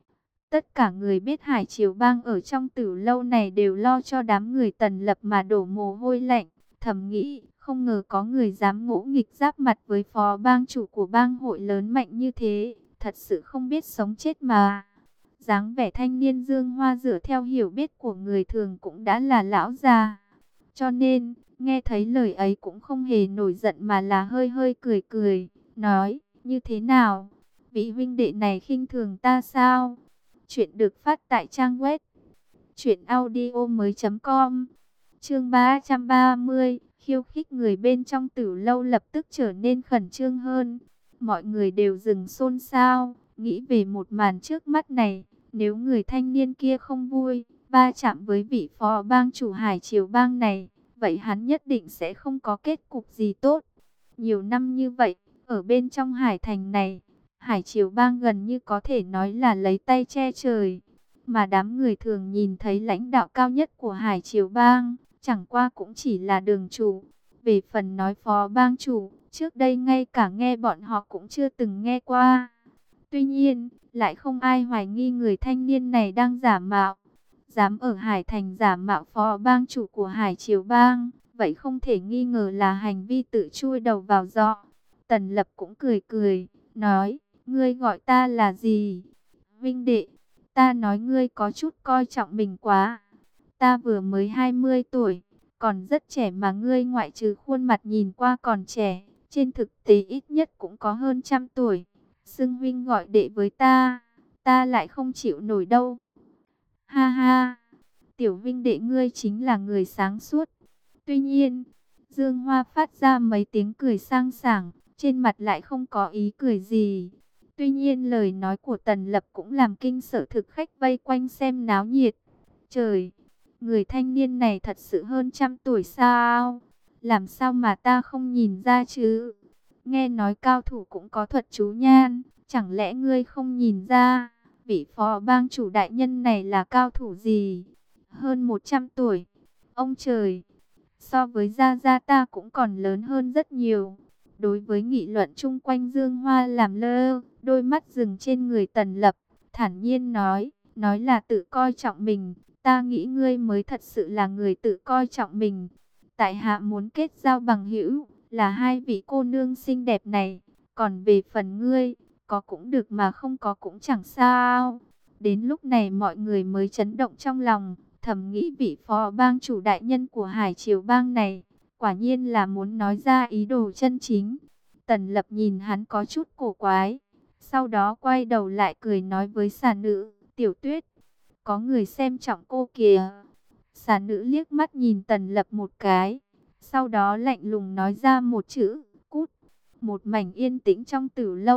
Tất cả người biết Hải Triều Bang ở trong Tử lâu này đều lo cho đám người Tần Lập mà đổ mồ hôi lạnh, thầm nghĩ, không ngờ có người dám ngỗ nghịch giáp mặt với phó bang chủ của bang hội lớn mạnh như thế, thật sự không biết sống chết mà. Dáng vẻ thanh niên Dương Hoa dựa theo hiểu biết của người thường cũng đã là lão già. Cho nên, nghe thấy lời ấy cũng không hề nổi giận mà là hơi hơi cười cười, nói, như thế nào? Vị huynh đệ này khinh thường ta sao? Chuyện được phát tại trang web truyện audio mới chấm com. Chương ba trăm ba mươi, khiêu khích. Người bên trong Tử lâu lập tức trở nên khẩn trương hơn. Mọi người đều dừng xôn xao, nghĩ về một màn trước mắt này. Nếu người thanh niên kia không vui, va chạm với vị phó bang chủ Hải Triều Bang này, vậy hắn nhất định sẽ không có kết cục gì tốt. Nhiều năm như vậy, ở bên trong Hải Thành này, Hải Triều Bang gần như có thể nói là lấy tay che trời. Mà đám người thường nhìn thấy lãnh đạo cao nhất của Hải Triều Bang, chẳng qua cũng chỉ là đường chủ. Về phần nói phó bang chủ, trước đây ngay cả nghe bọn họ cũng chưa từng nghe qua. Tuy nhiên, lại không ai hoài nghi người thanh niên này đang giả mạo. Dám ở Hải Thành giả mạo phó bang chủ của Hải Triều Bang, vậy không thể nghi ngờ là hành vi tự chui đầu vào giọ. Tần Lập cũng cười cười, nói, ngươi gọi ta là gì? Vinh đệ, ta nói ngươi có chút coi trọng mình quá. Ta vừa mới hai mươi tuổi, còn rất trẻ mà ngươi ngoại trừ khuôn mặt nhìn qua còn trẻ, trên thực tế ít nhất cũng có hơn trăm tuổi. Xưng Vinh gọi đệ với ta, ta lại không chịu nổi đâu. Ha ha, tiểu Vinh đệ ngươi chính là người sáng suốt. Tuy nhiên, Dương Hoa phát ra mấy tiếng cười sang sảng, trên mặt lại không có ý cười gì. Tuy nhiên lời nói của Tần Lập cũng làm kinh sợ thực khách vây quanh xem náo nhiệt. Trời, người thanh niên này thật sự hơn trăm tuổi sao? Làm sao mà ta không nhìn ra chứ? Nghe nói cao thủ cũng có thuật chú nhan, chẳng lẽ ngươi không nhìn ra? Vị phó bang chủ đại nhân này là cao thủ gì? Hơn một trăm tuổi. Ông trời, so với Gia Gia ta cũng còn lớn hơn rất nhiều. Đối với nghị luận chung quanh, Dương Hoa làm lơ, đôi mắt dừng trên người Tần Lập, thản nhiên nói, nói là tự coi trọng mình, ta nghĩ ngươi mới thật sự là người tự coi trọng mình. Tại hạ muốn kết giao bằng hữu, là hai vị cô nương xinh đẹp này, còn về phần ngươi, có cũng được mà không có cũng chẳng sao. Đến lúc này mọi người mới chấn động trong lòng, thầm nghĩ vị phó bang chủ đại nhân của Hải Triều Bang này, quả nhiên là muốn nói ra ý đồ chân chính. Tần Lập nhìn hắn có chút cổ quái, sau đó quay đầu lại cười nói với xà nữ, Tiểu Tuyết, có người xem trọng cô kìa. Xà nữ liếc mắt nhìn Tần Lập một cái, sau đó lạnh lùng nói ra một chữ, cút. Một mảnh yên tĩnh trong Tử lâu,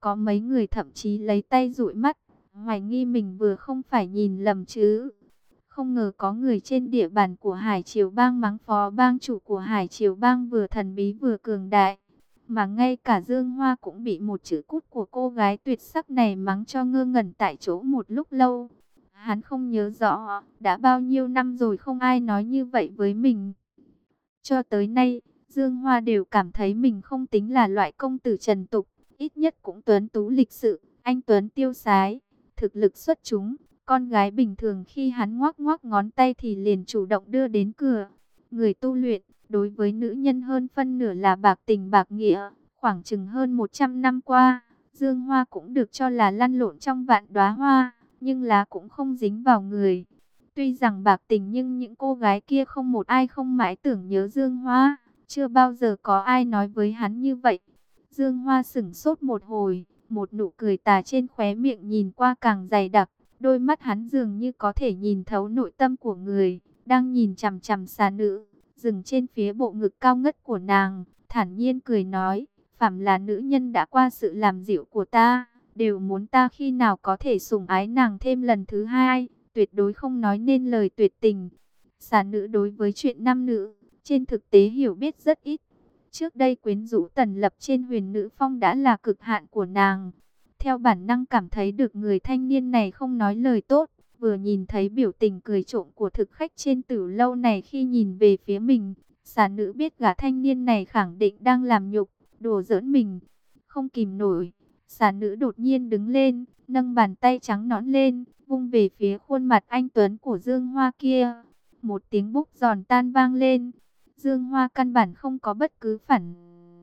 Có mấy người thậm chí lấy tay dụi mắt, hoài nghi mình vừa không phải nhìn lầm chứ. Không ngờ có người trên địa bàn của Hải Triều Bang mắng phó bang chủ của Hải Triều Bang vừa thần bí vừa cường đại. Mà ngay cả Dương Hoa cũng bị một chữ cút của cô gái tuyệt sắc này mắng cho ngơ ngẩn tại chỗ một lúc lâu. Hắn không nhớ rõ đã bao nhiêu năm rồi không ai nói như vậy với mình. Cho tới nay, Dương Hoa đều cảm thấy mình không tính là loại công tử trần tục, ít nhất cũng tuấn tú lịch sự, anh tuấn tiêu sái, thực lực xuất chúng. Con gái bình thường khi hắn ngoác ngoác ngón tay thì liền chủ động đưa đến cửa. Người tu luyện, đối với nữ nhân hơn phân nửa là bạc tình bạc nghĩa. Khoảng chừng hơn một trăm năm qua, Dương Hoa cũng được cho là lăn lộn trong vạn đóa hoa, nhưng lá cũng không dính vào người. Tuy rằng bạc tình nhưng những cô gái kia không một ai không mãi tưởng nhớ Dương Hoa. Chưa bao giờ có ai nói với hắn như vậy. Dương Hoa sửng sốt một hồi, một nụ cười tà trên khóe miệng nhìn qua càng dày đặc. Đôi mắt hắn dường như có thể nhìn thấu nội tâm của người, đang nhìn chằm chằm xà nữ, dừng trên phía bộ ngực cao ngất của nàng, thản nhiên cười nói, phàm là nữ nhân đã qua sự làm dịu của ta, đều muốn ta khi nào có thể sủng ái nàng thêm lần thứ hai, tuyệt đối không nói nên lời tuyệt tình. Xà nữ đối với chuyện nam nữ, trên thực tế hiểu biết rất ít. Trước đây quyến rũ Tần Lập trên Huyền Nữ Phong đã là cực hạn của nàng. Theo bản năng cảm thấy được người thanh niên này không nói lời tốt, vừa nhìn thấy biểu tình cười trộm của thực khách trên tử lâu này khi nhìn về phía mình, xà nữ biết gã thanh niên này khẳng định đang làm nhục, đùa giỡn mình. Không kìm nổi, xà nữ đột nhiên đứng lên, nâng bàn tay trắng nõn lên, vung về phía khuôn mặt anh tuấn của Dương Hoa kia. Một tiếng búp giòn tan vang lên, Dương Hoa căn bản không có bất cứ phản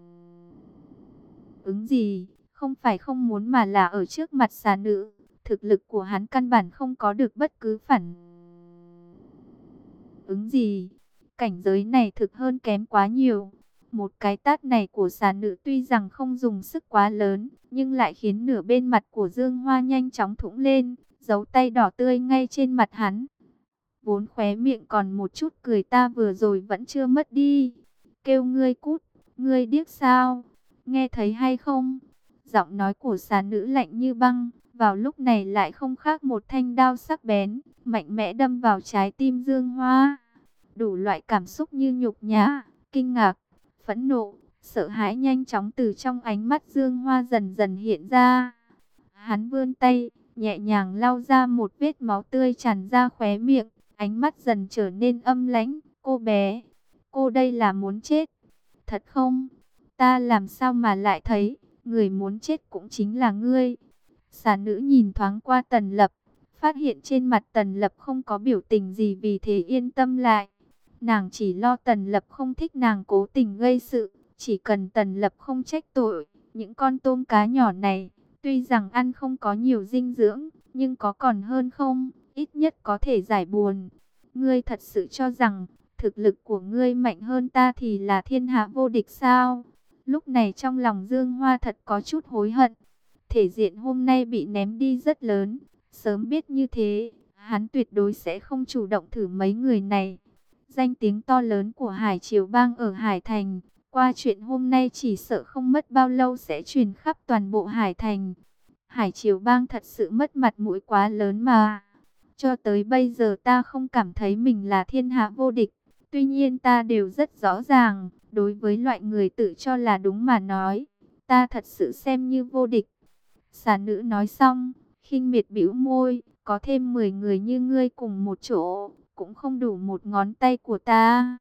ứng gì. Không phải không muốn mà là ở trước mặt xà nữ, thực lực của hắn căn bản không có được bất cứ phản ứng gì. Cảnh giới này thực hơn kém quá nhiều. Một cái tát này của xà nữ tuy rằng không dùng sức quá lớn, nhưng lại khiến nửa bên mặt của Dương Hoa nhanh chóng thủng lên, dấu tay đỏ tươi ngay trên mặt hắn. Vốn khóe miệng còn một chút cười ta vừa rồi vẫn chưa mất đi. Kêu ngươi cút, ngươi điếc sao? Nghe thấy hay không? Giọng nói của xà nữ lạnh như băng, vào lúc này lại không khác một thanh đao sắc bén, mạnh mẽ đâm vào trái tim Dương Hoa. Đủ loại cảm xúc như nhục nhã, kinh ngạc, phẫn nộ, sợ hãi nhanh chóng từ trong ánh mắt Dương Hoa dần dần hiện ra. Hắn vươn tay, nhẹ nhàng lau ra một vết máu tươi tràn ra khóe miệng, ánh mắt dần trở nên âm lãnh. Cô bé, cô đây là muốn chết, thật không? Ta làm sao mà lại thấy người muốn chết cũng chính là ngươi. Xà nữ nhìn thoáng qua Tần Lập, phát hiện trên mặt Tần Lập không có biểu tình gì, vì thế yên tâm lại. Nàng chỉ lo Tần Lập không thích nàng cố tình gây sự, chỉ cần Tần Lập không trách tội. Những con tôm cá nhỏ này, tuy rằng ăn không có nhiều dinh dưỡng, nhưng có còn hơn không, ít nhất có thể giải buồn. Ngươi thật sự cho rằng thực lực của ngươi mạnh hơn ta thì là thiên hạ vô địch sao? Lúc này trong lòng Dương Hoa thật có chút hối hận. Thể diện hôm nay bị ném đi rất lớn. Sớm biết như thế, hắn tuyệt đối sẽ không chủ động thử mấy người này. Danh tiếng to lớn của Hải Triều Bang ở Hải Thành, qua chuyện hôm nay chỉ sợ không mất bao lâu sẽ truyền khắp toàn bộ Hải Thành. Hải Triều Bang thật sự mất mặt mũi quá lớn mà. Cho tới bây giờ ta không cảm thấy mình là thiên hạ vô địch. Tuy nhiên ta đều rất rõ ràng, đối với loại người tự cho là đúng mà nói, ta thật sự xem như vô địch. Xà nữ nói xong, khinh miệt bĩu môi, có thêm mười người như ngươi cùng một chỗ, cũng không đủ một ngón tay của ta.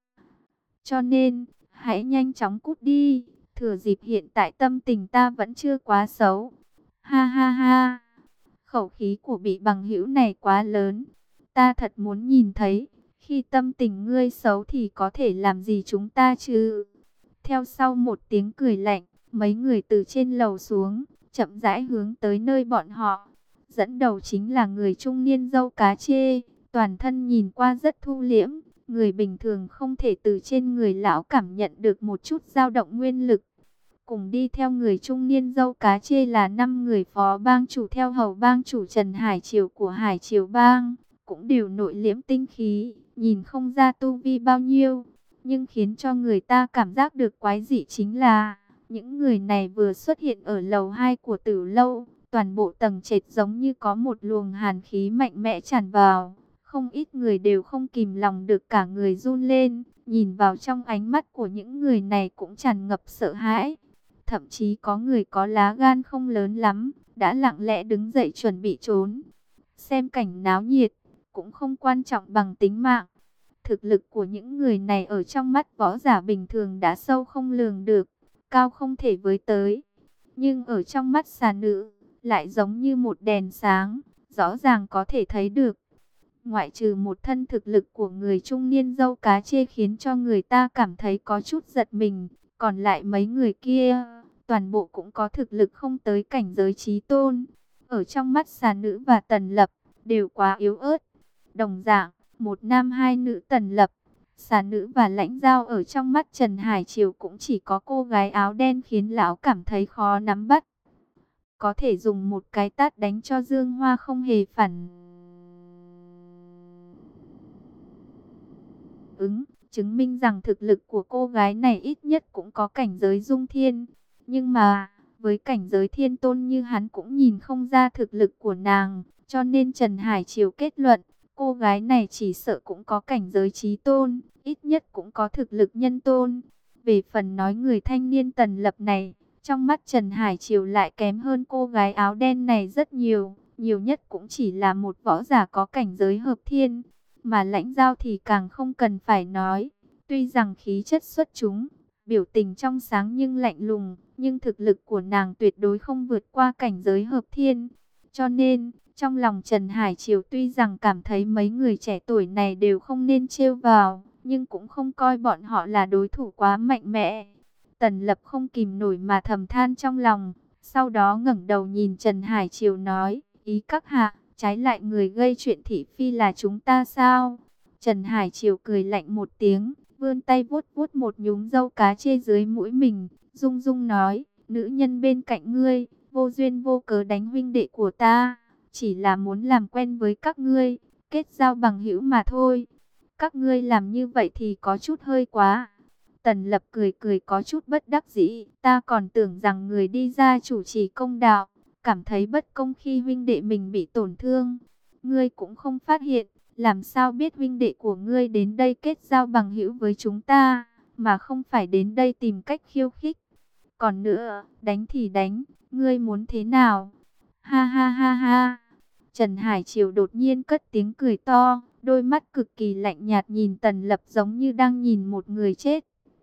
Cho nên, hãy nhanh chóng cút đi, thừa dịp hiện tại tâm tình ta vẫn chưa quá xấu. Ha ha ha, khẩu khí của vị bằng hữu này quá lớn, ta thật muốn nhìn thấy. Khi tâm tình ngươi xấu thì có thể làm gì chúng ta chứ? Theo sau một tiếng cười lạnh, mấy người từ trên lầu xuống, chậm rãi hướng tới nơi bọn họ. Dẫn đầu chính là người trung niên râu cá chê, toàn thân nhìn qua rất thu liễm. Người bình thường không thể từ trên người lão cảm nhận được một chút dao động nguyên lực. Cùng đi theo người trung niên râu cá chê là năm người phó bang chủ theo hầu bang chủ Trần Hải Triều của Hải Triều Bang, cũng đều nội liễm tinh khí, nhìn không ra tu vi bao nhiêu, nhưng khiến cho người ta cảm giác được quái dị chính là Những người này vừa xuất hiện ở lầu hai của Tử lâu, toàn bộ tầng trệt giống như có một luồng hàn khí mạnh mẽ tràn vào. Không ít người đều không kìm lòng được cả người run lên, nhìn vào trong ánh mắt của những người này cũng tràn ngập sợ hãi. Thậm chí có người có lá gan không lớn lắm, đã lặng lẽ đứng dậy chuẩn bị trốn. Xem cảnh náo nhiệt, cũng không quan trọng bằng tính mạng. Thực lực của những người này ở trong mắt võ giả bình thường đã sâu không lường được, cao không thể với tới. Nhưng ở trong mắt xà nữ, lại giống như một đèn sáng, rõ ràng có thể thấy được. Ngoại trừ một thân thực lực của người trung niên dâu cá chê khiến cho người ta cảm thấy có chút giật mình, còn lại mấy người kia, toàn bộ cũng có thực lực không tới cảnh giới chí tôn. Ở trong mắt xà nữ và Tần Lập, đều quá yếu ớt. Đồng dạng, một nam hai nữ Tần Lập, xà nữ và Lãnh Giao ở trong mắt Trần Hải Triều cũng chỉ có cô gái áo đen khiến lão cảm thấy khó nắm bắt. Có thể dùng một cái tát đánh cho Dương Hoa không hề phản ứng, chứng minh rằng thực lực của cô gái này ít nhất cũng có cảnh giới dung thiên. Nhưng mà, với cảnh giới thiên tôn như hắn cũng nhìn không ra thực lực của nàng, cho nên Trần Hải Triều kết luận, cô gái này chỉ sợ cũng có cảnh giới chí tôn, ít nhất cũng có thực lực nhân tôn. Về phần nói người thanh niên Tần Lập này, trong mắt Trần Hải Triều lại kém hơn cô gái áo đen này rất nhiều, nhiều nhất cũng chỉ là một võ giả có cảnh giới hợp thiên. Mà Lãnh Giao thì càng không cần phải nói, tuy rằng khí chất xuất chúng, biểu tình trong sáng nhưng lạnh lùng, nhưng thực lực của nàng tuyệt đối không vượt qua cảnh giới hợp thiên. Cho nên, trong lòng Trần Hải Triều tuy rằng cảm thấy mấy người trẻ tuổi này đều không nên trêu vào, nhưng cũng không coi bọn họ là đối thủ quá mạnh mẽ. Tần Lập không kìm nổi mà thầm than trong lòng, sau đó ngẩng đầu nhìn Trần Hải Triều nói, ý các hạ, trái lại người gây chuyện thị phi là chúng ta sao? Trần Hải Triều cười lạnh một tiếng, vươn tay vuốt vuốt một nhúm râu cá chê dưới mũi mình, rung rung nói, nữ nhân bên cạnh ngươi, vô duyên vô cớ đánh huynh đệ của ta, chỉ là muốn làm quen với các ngươi, kết giao bằng hữu mà thôi. Các ngươi làm như vậy thì có chút hơi quá. Tần Lập cười cười có chút bất đắc dĩ, ta còn tưởng rằng người đi ra chủ trì công đạo, cảm thấy bất công khi huynh đệ mình bị tổn thương. Ngươi cũng không phát hiện, làm sao biết huynh đệ của ngươi đến đây kết giao bằng hữu với chúng ta, mà không phải đến đây tìm cách khiêu khích. Còn nữa, đánh thì đánh, ngươi muốn thế nào? Ha ha ha ha. Trần Hải Triều đột nhiên cất tiếng cười to, đôi mắt cực kỳ lạnh nhạt nhìn Tần Lập giống như đang nhìn một người chết.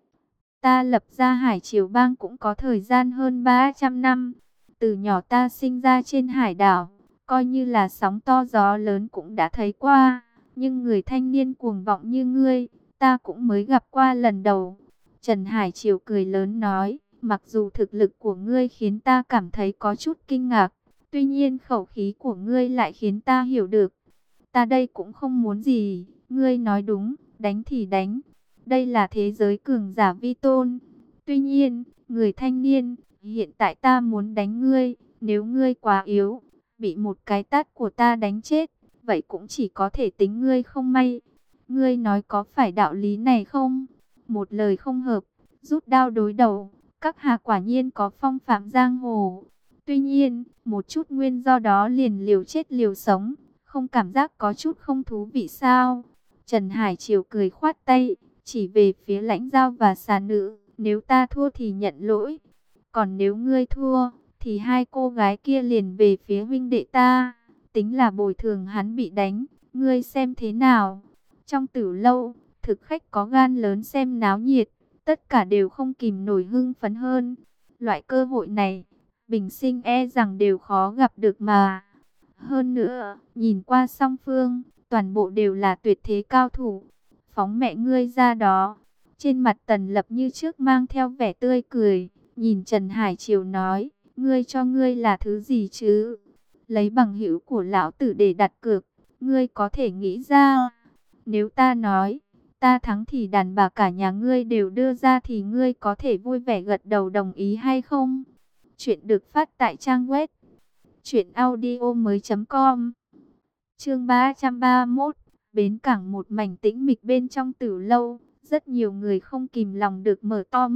Ta lập ra Hải Triều Bang cũng có thời gian hơn ba trăm năm. Từ nhỏ ta sinh ra trên hải đảo, coi như là sóng to gió lớn cũng đã thấy qua. Nhưng người thanh niên cuồng vọng như ngươi, ta cũng mới gặp qua lần đầu. Trần Hải Triều cười lớn nói, mặc dù thực lực của ngươi khiến ta cảm thấy có chút kinh ngạc, tuy nhiên khẩu khí của ngươi lại khiến ta hiểu được. Ta đây cũng không muốn gì, ngươi nói đúng, đánh thì đánh. Đây là thế giới cường giả vi tôn. Tuy nhiên, người thanh niên, hiện tại ta muốn đánh ngươi, nếu ngươi quá yếu, bị một cái tát của ta đánh chết, vậy cũng chỉ có thể tính ngươi không may. Ngươi nói có phải đạo lý này không? Một lời không hợp, rút đao đối đầu, các hạ quả nhiên có phong phạm giang hồ. Tuy nhiên, một chút nguyên do đó liền liều chết liều sống, không cảm giác có chút không thú vị sao? Trần Hải Triều cười khoát tay, chỉ về phía Lãnh Giao và xà nữ, nếu ta thua thì nhận lỗi, còn nếu ngươi thua, thì hai cô gái kia liền về phía huynh đệ ta, tính là bồi thường hắn bị đánh, ngươi xem thế nào? Trong Tử lâu, thực khách có gan lớn xem náo nhiệt, tất cả đều không kìm nổi hưng phấn hơn. Loại cơ hội này, bình sinh e rằng đều khó gặp được mà. Hơn nữa, nhìn qua song phương, toàn bộ đều là tuyệt thế cao thủ. Phóng mẹ ngươi ra đó. Trên mặt Tần Lập như trước mang theo vẻ tươi cười, nhìn Trần Hải Triều nói, ngươi cho ngươi là thứ gì chứ? Lấy bằng hữu của lão tử để đặt cược, ngươi có thể nghĩ ra. Nếu ta nói, ta thắng thì đàn bà cả nhà ngươi đều đưa ra thì ngươi có thể vui vẻ gật đầu đồng ý hay không? Chuyện được phát tại trang web truyện audio mới chấm com. Chương ba trăm ba mươi mốt, bến cảng một mảnh tĩnh mịch bên trong Tử lâu, rất nhiều người không kìm lòng được mở to mắt,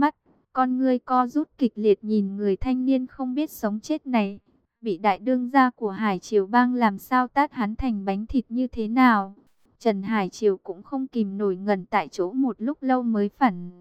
Con ngươi co rút kịch liệt nhìn người thanh niên không biết sống chết này. Bị đại đương gia của Hải Triều Bang làm sao tát hắn thành bánh thịt như thế nào. Trần Hải Triều cũng không kìm nổi ngẩn tại chỗ một lúc lâu mới phản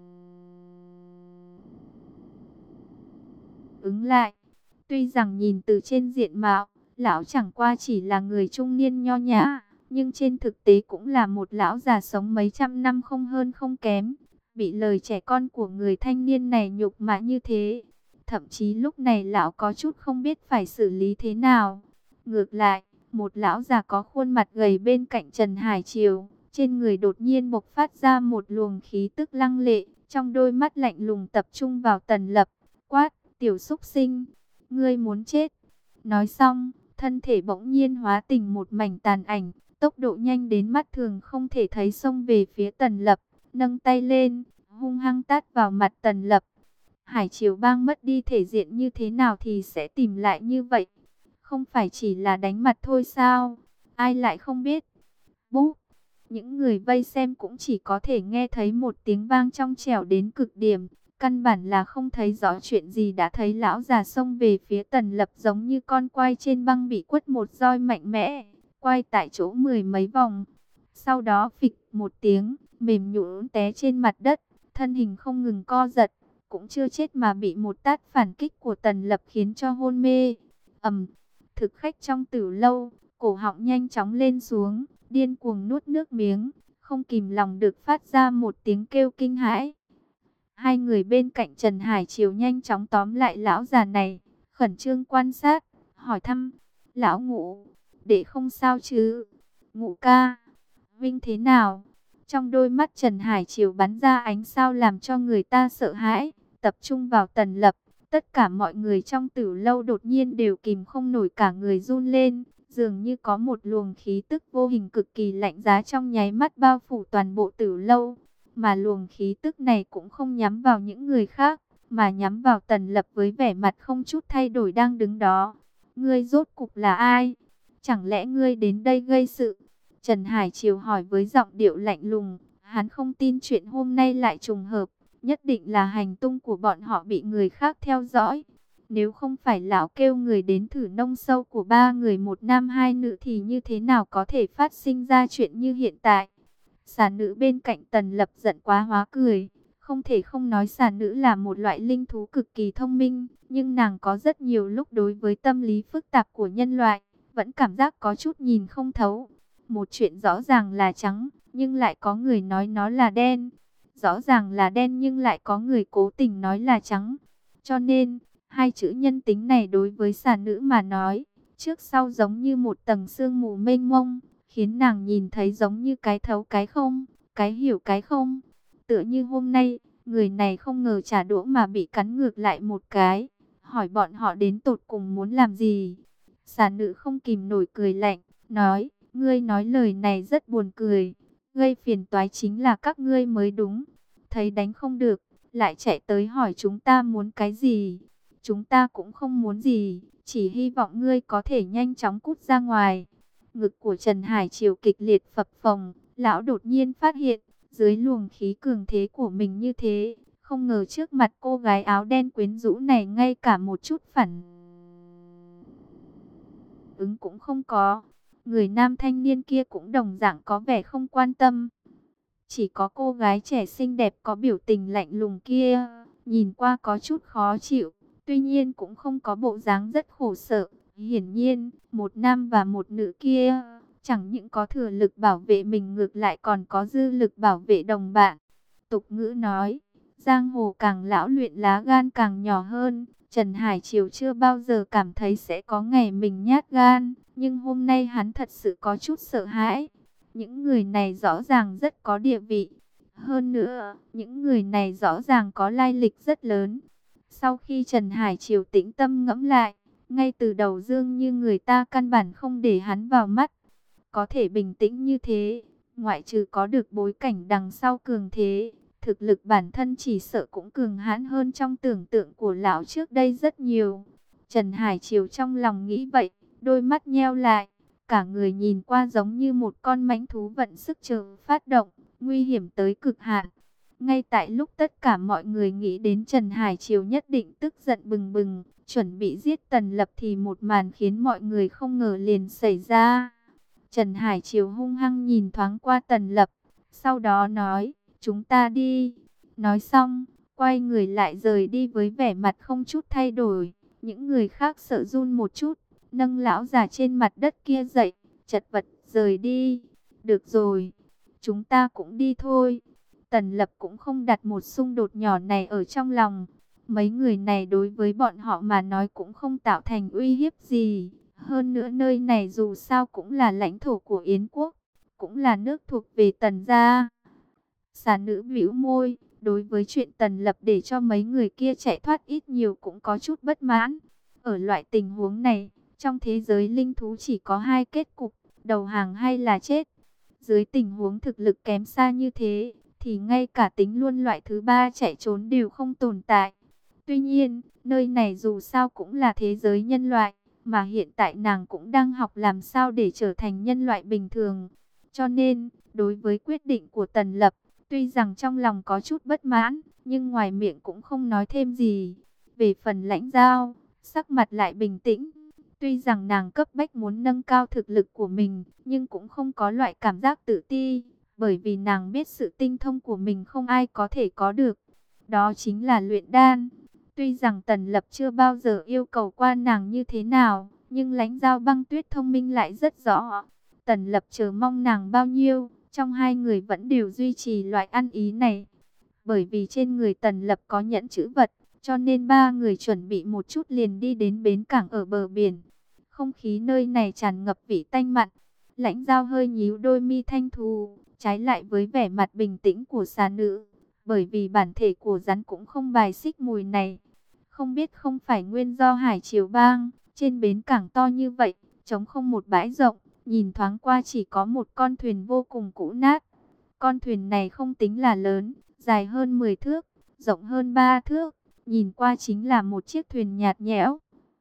ứng lại. Tuy rằng nhìn từ trên diện mạo, lão chẳng qua chỉ là người trung niên nho nhã, nhưng trên thực tế cũng là một lão già sống mấy trăm năm không hơn không kém. Bị lời trẻ con của người thanh niên này nhục mạ như thế, thậm chí lúc này lão có chút không biết phải xử lý thế nào. Ngược lại, một lão già có khuôn mặt gầy bên cạnh Trần Hải Triều, trên người đột nhiên bộc phát ra một luồng khí tức lăng lệ, trong đôi mắt lạnh lùng tập trung vào Tần Lập, quát: "Tiểu súc sinh, ngươi muốn chết." Nói xong, thân thể bỗng nhiên hóa thành một mảnh tàn ảnh, tốc độ nhanh đến mắt thường không thể thấy, xông về phía Tần Lập, nâng tay lên, hung hăng tát vào mặt Tần Lập. Hải Triều Bang mất đi thể diện như thế nào thì sẽ tìm lại như vậy? Không phải chỉ là đánh mặt thôi sao? Ai lại không biết? Búp! Những người vây xem cũng chỉ có thể nghe thấy một tiếng vang trong trẻo đến cực điểm. Căn bản là không thấy rõ chuyện gì, đã thấy lão già xông về phía Tần Lập giống như con quay trên băng bị quất một roi mạnh mẽ, quay tại chỗ mười mấy vòng. Sau đó phịch một tiếng, mềm nhũn té trên mặt đất, thân hình không ngừng co giật, cũng chưa chết mà bị một tát phản kích của Tần Lập khiến cho hôn mê. Ầm, thực khách trong tử lâu, cổ họng nhanh chóng lên xuống, điên cuồng nuốt nước miếng, không kìm lòng được phát ra một tiếng kêu kinh hãi. Hai người bên cạnh Trần Hải Triều nhanh chóng tóm lại lão già này, khẩn trương quan sát, hỏi thăm: "Lão Ngũ, để không sao chứ? Ngũ ca, Vinh thế nào?" Trong đôi mắt Trần Hải Triều bắn ra ánh sao làm cho người ta sợ hãi, tập trung vào Tần Lập. Tất cả mọi người trong tử lâu đột nhiên đều kìm không nổi, cả người run lên, dường như có một luồng khí tức vô hình cực kỳ lạnh giá trong nháy mắt bao phủ toàn bộ tử lâu. Mà luồng khí tức này cũng không nhắm vào những người khác, mà nhắm vào Tần Lập với vẻ mặt không chút thay đổi đang đứng đó. "Ngươi rốt cục là ai? Chẳng lẽ ngươi đến đây gây sự?" Trần Hải Triều hỏi với giọng điệu lạnh lùng. Hắn không tin chuyện hôm nay lại trùng hợp, nhất định là hành tung của bọn họ bị người khác theo dõi. Nếu không phải lão kêu người đến thử nông sâu của ba người một nam hai nữ thì như thế nào có thể phát sinh ra chuyện như hiện tại. Xà nữ bên cạnh Tần Lập giận quá hóa cười. Không thể không nói xà nữ là một loại linh thú cực kỳ thông minh, nhưng nàng có rất nhiều lúc đối với tâm lý phức tạp của nhân loại, vẫn cảm giác có chút nhìn không thấu. Một chuyện rõ ràng là trắng, nhưng lại có người nói nó là đen. Rõ ràng là đen nhưng lại có người cố tình nói là trắng. Cho nên, hai chữ nhân tính này đối với xà nữ mà nói, trước sau giống như một tầng sương mù mênh mông, khiến nàng nhìn thấy giống như cái thấu cái không, cái hiểu cái không. Tựa như hôm nay, người này không ngờ trả đũa mà bị cắn ngược lại một cái, hỏi bọn họ đến tột cùng muốn làm gì. Xà nữ không kìm nổi cười lạnh, nói: "Ngươi nói lời này rất buồn cười, gây phiền toái chính là các ngươi mới đúng. Thấy đánh không được, lại chạy tới hỏi chúng ta muốn cái gì. Chúng ta cũng không muốn gì, chỉ hy vọng ngươi có thể nhanh chóng cút ra ngoài." Ngực của Trần Hải Triều kịch liệt phập phồng, lão đột nhiên phát hiện, dưới luồng khí cường thế của mình như thế, không ngờ trước mặt cô gái áo đen quyến rũ này ngay cả một chút phản ứng cũng không có. Người nam thanh niên kia cũng đồng dạng có vẻ không quan tâm. Chỉ có cô gái trẻ xinh đẹp có biểu tình lạnh lùng kia, nhìn qua có chút khó chịu, tuy nhiên cũng không có bộ dáng rất khổ sở. Hiển nhiên, một nam và một nữ kia, chẳng những có thừa lực bảo vệ mình ngược lại còn có dư lực bảo vệ đồng bạn. Tục ngữ nói, giang hồ càng lão luyện lá gan càng nhỏ hơn. Trần Hải Triều chưa bao giờ cảm thấy sẽ có ngày mình nhát gan, nhưng hôm nay hắn thật sự có chút sợ hãi. Những người này rõ ràng rất có địa vị. Hơn nữa, những người này rõ ràng có lai lịch rất lớn. Sau khi Trần Hải Triều tĩnh tâm ngẫm lại, ngay từ đầu dường như người ta căn bản không để hắn vào mắt. Có thể bình tĩnh như thế, ngoại trừ có được bối cảnh đằng sau cường thế, thực lực bản thân chỉ sợ cũng cường hãn hơn trong tưởng tượng của lão trước đây rất nhiều. Trần Hải Triều trong lòng nghĩ vậy, đôi mắt nheo lại, cả người nhìn qua giống như một con mãnh thú vận sức chờ phát động, nguy hiểm tới cực hạn. Ngay tại lúc tất cả mọi người nghĩ đến Trần Hải Triều nhất định tức giận bừng bừng, chuẩn bị giết Tần Lập, thì một màn khiến mọi người không ngờ liền xảy ra. Trần Hải Triều hung hăng nhìn thoáng qua Tần Lập, sau đó nói, chúng ta đi. Nói xong, quay người lại rời đi với vẻ mặt không chút thay đổi. Những người khác sợ run một chút, nâng lão già trên mặt đất kia dậy, chật vật rời đi. Được rồi, chúng ta cũng đi thôi. Tần Lập cũng không đặt một xung đột nhỏ này ở trong lòng. Mấy người này đối với bọn họ mà nói cũng không tạo thành uy hiếp gì. Hơn nữa nơi này dù sao cũng là lãnh thổ của Yến quốc, cũng là nước thuộc về Tần gia. Xà nữ bĩu môi, đối với chuyện Tần Lập để cho mấy người kia chạy thoát ít nhiều cũng có chút bất mãn. Ở loại tình huống này, trong thế giới linh thú chỉ có hai kết cục, đầu hàng hay là chết. Dưới tình huống thực lực kém xa như thế, thì ngay cả tính luôn loại thứ ba chạy trốn đều không tồn tại. Tuy nhiên, nơi này dù sao cũng là thế giới nhân loại, mà hiện tại nàng cũng đang học làm sao để trở thành nhân loại bình thường. Cho nên, đối với quyết định của Tần Lập, tuy rằng trong lòng có chút bất mãn, nhưng ngoài miệng cũng không nói thêm gì. Về phần Lãnh Giao, sắc mặt lại bình tĩnh. Tuy rằng nàng cấp bách muốn nâng cao thực lực của mình, nhưng cũng không có loại cảm giác tự ti, bởi vì nàng biết sự tinh thông của mình không ai có thể có được. Đó chính là luyện đan. Tuy rằng Tần Lập chưa bao giờ yêu cầu qua nàng như thế nào, nhưng Lãnh Giao Băng Tuyết thông minh lại rất rõ. Tần Lập chờ mong nàng bao nhiêu, trong hai người vẫn đều duy trì loại ăn ý này. Bởi vì trên người Tần Lập có nhẫn chữ vật, cho nên ba người chuẩn bị một chút liền đi đến bến cảng ở bờ biển. Không khí nơi này tràn ngập vị tanh mặn. Lãnh Giao hơi nhíu đôi mi thanh thù, trái lại với vẻ mặt bình tĩnh của xà nữ. Bởi vì bản thể của rắn cũng không bài xích mùi này. Không biết không phải nguyên do Hải Triều Bang, trên bến cảng to như vậy, trống không một bãi rộng, nhìn thoáng qua chỉ có một con thuyền vô cùng cũ nát. Con thuyền này không tính là lớn, dài hơn mười thước, rộng hơn ba thước, nhìn qua chính là một chiếc thuyền nhạt nhẽo.